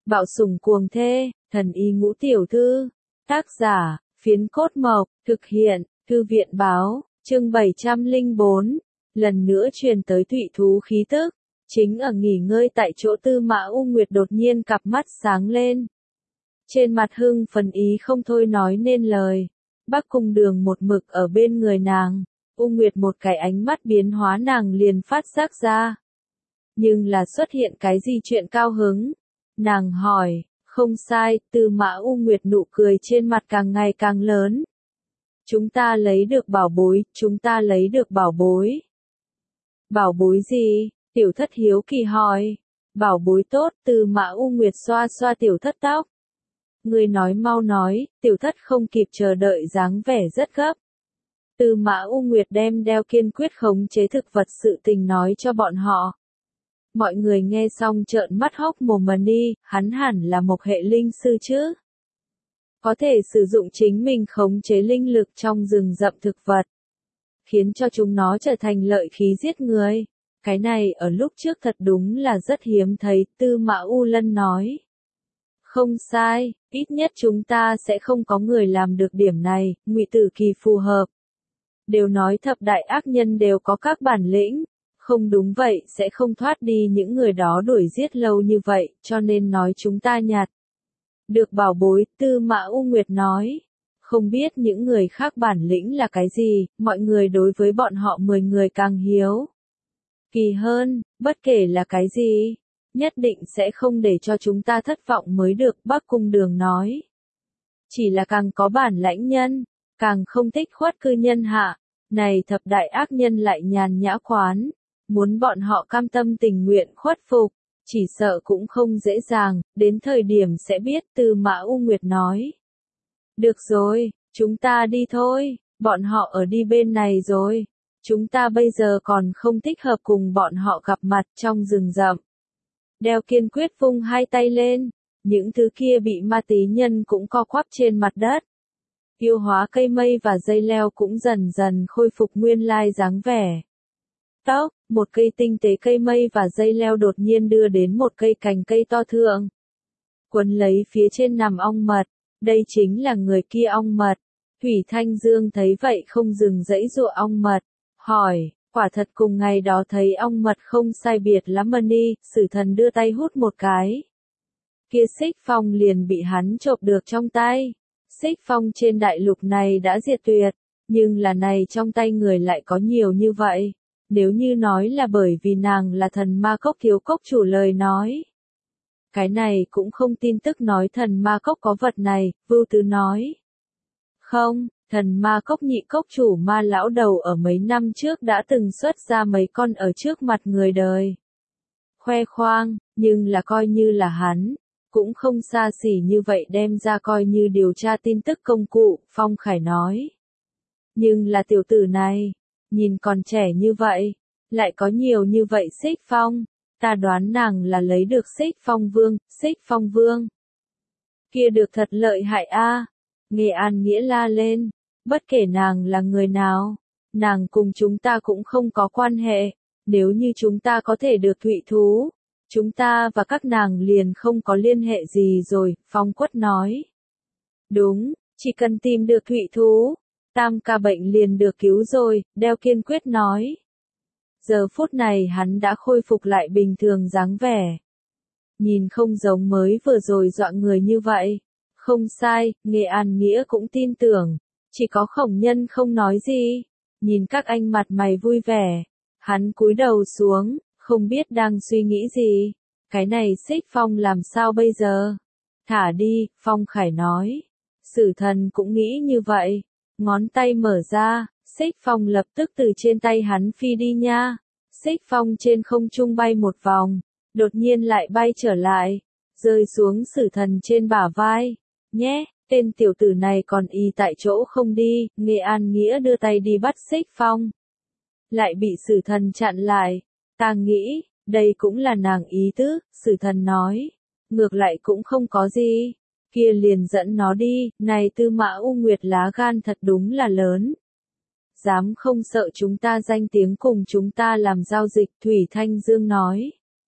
Bạo sủng cuồng thê, thần y ngũ tiểu thư. Tác giả, Phiến Cốt Mộc, thực hiện, Thư viện báo, chương 704. Lần nữa truyền tới thụy thú khí tức. Chính ở nghỉ ngơi tại chỗ Tư Mã U Nguyệt đột nhiên cặp mắt sáng lên. Trên mặt hưng phấn ý không thôi nói nên lời. Bắc Cung Đường một mực ở bên người nàng. U Nguyệt một cái ánh mắt biến hóa nàng liền phát giác ra. Nhưng là xuất hiện cái gì chuyện cao hứng? Nàng hỏi, không sai, Tư Mã U Nguyệt nụ cười trên mặt càng ngày càng lớn. Chúng ta lấy được bảo bối, chúng ta lấy được bảo bối. Bảo bối gì? Tiểu thất hiếu kỳ hỏi. Bảo bối tốt, Tư Mã U Nguyệt xoa xoa tiểu thất tóc. Người nói mau nói, tiểu thất không kịp chờ đợi dáng vẻ rất gấp. Tư Mã U Nguyệt đem đeo kiên quyết khống chế thực vật sự tình nói cho bọn họ. Mọi người nghe xong trợn mắt hốc mồm mà đi, hắn hẳn là một hệ linh sư chứ. Có thể sử dụng chính mình khống chế linh lực trong rừng rậm thực vật. Khiến cho chúng nó trở thành lợi khí giết người. Cái này ở lúc trước thật đúng là rất hiếm thấy, Tư Mã U Lân nói. Không sai, ít nhất chúng ta sẽ không có người làm được điểm này, Ngụy Tử Kỳ phù hợp. Đều nói thập đại ác nhân đều có các bản lĩnh. Không đúng vậy sẽ không thoát đi những người đó đuổi giết lâu như vậy, cho nên nói chúng ta nhạt. Được bảo bối, Tư Mã U Nguyệt nói. Không biết những người khác bản lĩnh là cái gì, mọi người đối với bọn họ 10 người càng hiếu. Kỳ hơn, bất kể là cái gì, nhất định sẽ không để cho chúng ta thất vọng mới được, Bắc Cung Đường nói. Chỉ là càng có bản lãnh nhân, càng không thích khuất cư nhân hạ, này thập đại ác nhân lại nhàn nhã khoán. Muốn bọn họ cam tâm tình nguyện khuất phục, chỉ sợ cũng không dễ dàng, đến thời điểm sẽ biết, Tư Mã U Nguyệt nói. Được rồi, chúng ta đi thôi, bọn họ ở đi bên này rồi. Chúng ta bây giờ còn không thích hợp cùng bọn họ gặp mặt trong rừng rậm. Đeo kiên quyết vung hai tay lên, những thứ kia bị ma tí nhân cũng co quắp trên mặt đất. Tiêu hóa cây mây và dây leo cũng dần dần khôi phục nguyên lai dáng vẻ. Tóc, một cây tinh tế cây mây và dây leo đột nhiên đưa đến một cây cành cây to thượng. Quấn lấy phía trên nằm ong mật, đây chính là người kia ong mật. Thủy Thanh Dương thấy vậy không dừng dãy dụa ong mật, hỏi, quả thật cùng ngày đó thấy ong mật không sai biệt lắm mà ni, Sử Thần đưa tay hút một cái. Kia Xích Phong liền bị hắn chộp được trong tay. Xích Phong trên đại lục này đã diệt tuyệt, nhưng là này trong tay người lại có nhiều như vậy. Nếu như nói là bởi vì nàng là thần ma cốc thiếu cốc chủ lời nói. Cái này cũng không tin tức nói thần ma cốc có vật này, Vưu Tứ nói. Không, thần ma cốc nhị cốc chủ ma lão đầu ở mấy năm trước đã từng xuất ra mấy con ở trước mặt người đời. Khoe khoang, nhưng là coi như là hắn, cũng không xa xỉ như vậy đem ra coi như điều tra tin tức công cụ, Phong Khải nói. Nhưng là tiểu tử này, nhìn còn trẻ như vậy, lại có nhiều như vậy Xích Phong, ta đoán nàng là lấy được Xích Phong Vương. Kia được thật lợi hại a. Nghe An Nghĩa la lên, bất kể nàng là người nào, nàng cùng chúng ta cũng không có quan hệ, nếu như chúng ta có thể được thụy thú, chúng ta và các nàng liền không có liên hệ gì rồi, Phong Quất nói. Đúng, chỉ cần tìm được thụy thú. Tam ca bệnh liền được cứu rồi, Đeo kiên quyết nói. Giờ phút này hắn đã khôi phục lại bình thường dáng vẻ. Nhìn không giống mới vừa rồi dọa người như vậy. Không sai, Nghệ An Nghĩa cũng tin tưởng. Chỉ có Khổng Nhân không nói gì. Nhìn các anh mặt mày vui vẻ. Hắn cúi đầu xuống, không biết đang suy nghĩ gì. Cái này Xích Phong làm sao bây giờ? Thả đi, Phong Khải nói. Sử Thần cũng nghĩ như vậy. Ngón tay mở ra, Xích Phong lập tức từ trên tay hắn phi đi nha. Xích Phong trên không trung bay một vòng, đột nhiên lại bay trở lại, rơi xuống Sử Thần trên bả vai. Nhé, tên tiểu tử này còn y tại chỗ không đi, Nghệ An Nghĩa đưa tay đi bắt Xích Phong. Lại bị Sử Thần chặn lại. Ta nghĩ, đây cũng là nàng ý tứ, Sử Thần nói. Ngược lại cũng không có gì. Kia liền dẫn nó đi, này Tư Mã U Nguyệt lá gan thật đúng là lớn. Dám không sợ chúng ta danh tiếng cùng chúng ta làm giao dịch, Thủy Thanh Dương nói.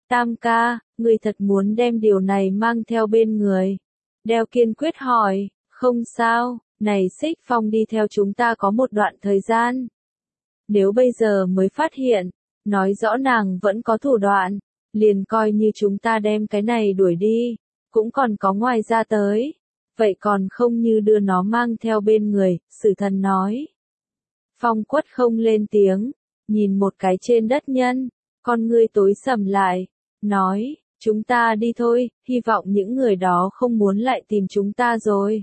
Tam ca, người thật muốn đem điều này mang theo bên người. Đeo kiên quyết hỏi, không sao, này Xích Phong đi theo chúng ta có một đoạn thời gian. Nếu bây giờ mới phát hiện, nói rõ nàng vẫn có thủ đoạn, liền coi như chúng ta đem cái này đuổi đi, cũng còn có ngoài ra tới. Vậy còn không như đưa nó mang theo bên người, Sử Thần nói. Phong Quất không lên tiếng, nhìn một cái trên đất nhân, con ngươi tối sầm lại, nói, chúng ta đi thôi, hy vọng những người đó không muốn lại tìm chúng ta rồi.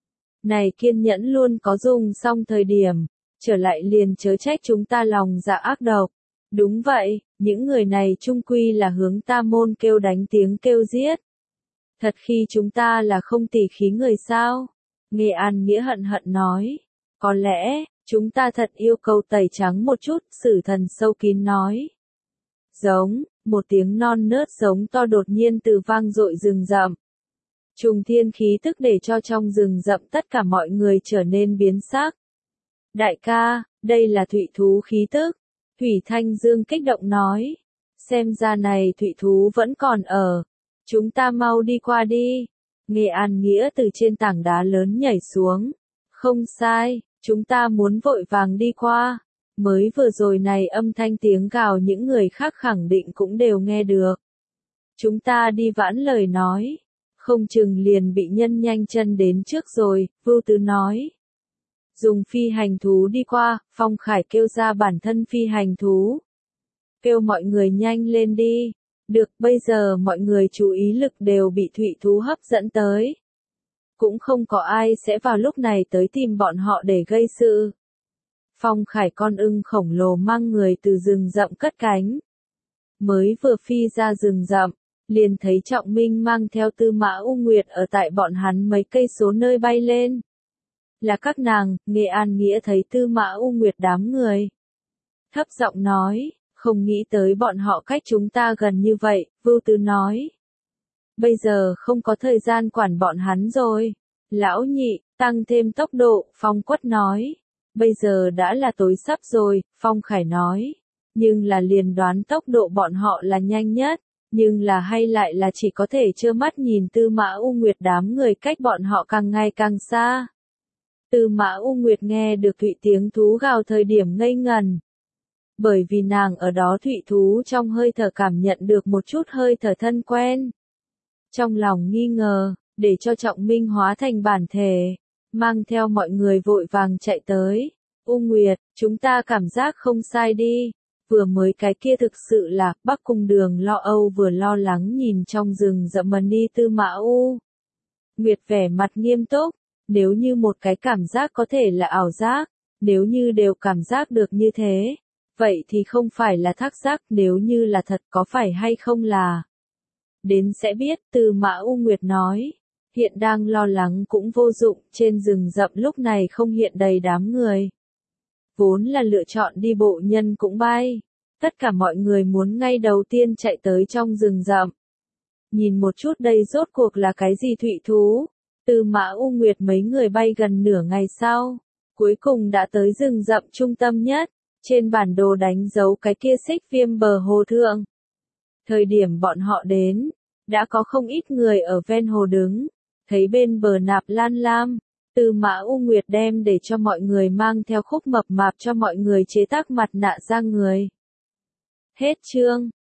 Này kiên nhẫn luôn có dùng xong thời điểm, trở lại liền chớ trách chúng ta lòng dạ ác độc. Đúng vậy, những người này chung quy là hướng ta môn kêu đánh tiếng kêu giết. Thật khi chúng ta là không tỉ khí người sao? Nghe An Nghĩa hận hận nói. Có lẽ, chúng ta thật yêu cầu tẩy trắng một chút, Sử Thần sâu kín nói. Giống, một tiếng non nớt giống to đột nhiên từ vang dội rừng rậm. Trùng thiên khí tức để cho trong rừng rậm tất cả mọi người trở nên biến sắc. Đại ca, đây là thủy thú khí tức. Thủy Thanh Dương kích động nói. Xem ra này thủy thú vẫn còn ở. Chúng ta mau đi qua đi. Nghe An Nghĩa từ trên tảng đá lớn nhảy xuống. Không sai, chúng ta muốn vội vàng đi qua. Mới vừa rồi này âm thanh tiếng gào những người khác khẳng định cũng đều nghe được. Chúng ta đi vãn lời nói. Không chừng liền bị nhân nhanh chân đến trước rồi, Vưu Tứ nói. Dùng phi hành thú đi qua, Phong Khải kêu ra bản thân phi hành thú. Kêu mọi người nhanh lên đi. Được, bây giờ mọi người chú ý lực đều bị thủy thú hấp dẫn tới. Cũng không có ai sẽ vào lúc này tới tìm bọn họ để gây sự. Phong Khải con ưng khổng lồ mang người từ rừng rậm cất cánh. Mới vừa phi ra rừng rậm, liền thấy Trọng Minh mang theo Tư Mã U Nguyệt ở tại bọn hắn mấy cây số nơi bay lên. Là các nàng, Nghe An Nghĩa thấy Tư Mã U Nguyệt đám người. Thấp giọng nói, không nghĩ tới bọn họ cách chúng ta gần như vậy, Vưu Tứ nói. Bây giờ không có thời gian quản bọn hắn rồi. Lão nhị, tăng thêm tốc độ, Phong Quất nói. Bây giờ đã là tối sắp rồi, Phong Khải nói. Nhưng là liền đoán tốc độ bọn họ là nhanh nhất, nhưng là hay lại là chỉ có thể trơ mắt nhìn Tư Mã U Nguyệt đám người cách bọn họ càng ngày càng xa. Tư Mã U Nguyệt nghe được thủy tiếng thú gào thời điểm ngây ngần. Bởi vì nàng ở đó thủy thú trong hơi thở cảm nhận được một chút hơi thở thân quen. Trong lòng nghi ngờ, để cho Trọng Minh hóa thành bản thể, mang theo mọi người vội vàng chạy tới. U Nguyệt, chúng ta cảm giác không sai đi. Vừa mới cái kia thực sự là, Bắc Cung Đường lo âu vừa lo lắng nhìn trong rừng rậm mần đi Tư Mã U Nguyệt vẻ mặt nghiêm túc. Nếu như một cái cảm giác có thể là ảo giác, nếu như đều cảm giác được như thế, vậy thì không phải là thác giác, nếu như là thật có phải hay không là. Đến sẽ biết, Tư Mã U Nguyệt nói. Hiện đang lo lắng cũng vô dụng, trên rừng rậm lúc này không hiện đầy đám người. Vốn là lựa chọn đi bộ nhân cũng bay. Tất cả mọi người muốn ngay đầu tiên chạy tới trong rừng rậm. Nhìn một chút đây rốt cuộc là cái gì thủy thú. Tư Mã U Nguyệt mấy người bay gần nửa ngày sau. Cuối cùng đã tới rừng rậm trung tâm nhất. Trên bản đồ đánh dấu cái kia Xích Viêm bờ hồ thượng. Thời điểm bọn họ đến, đã có không ít người ở ven hồ đứng. Thấy bên bờ Nạp Lan Lam, Tư Mã U Nguyệt đem để cho mọi người mang theo khúc mập mạp cho mọi người chế tác mặt nạ ra người. Hết chương.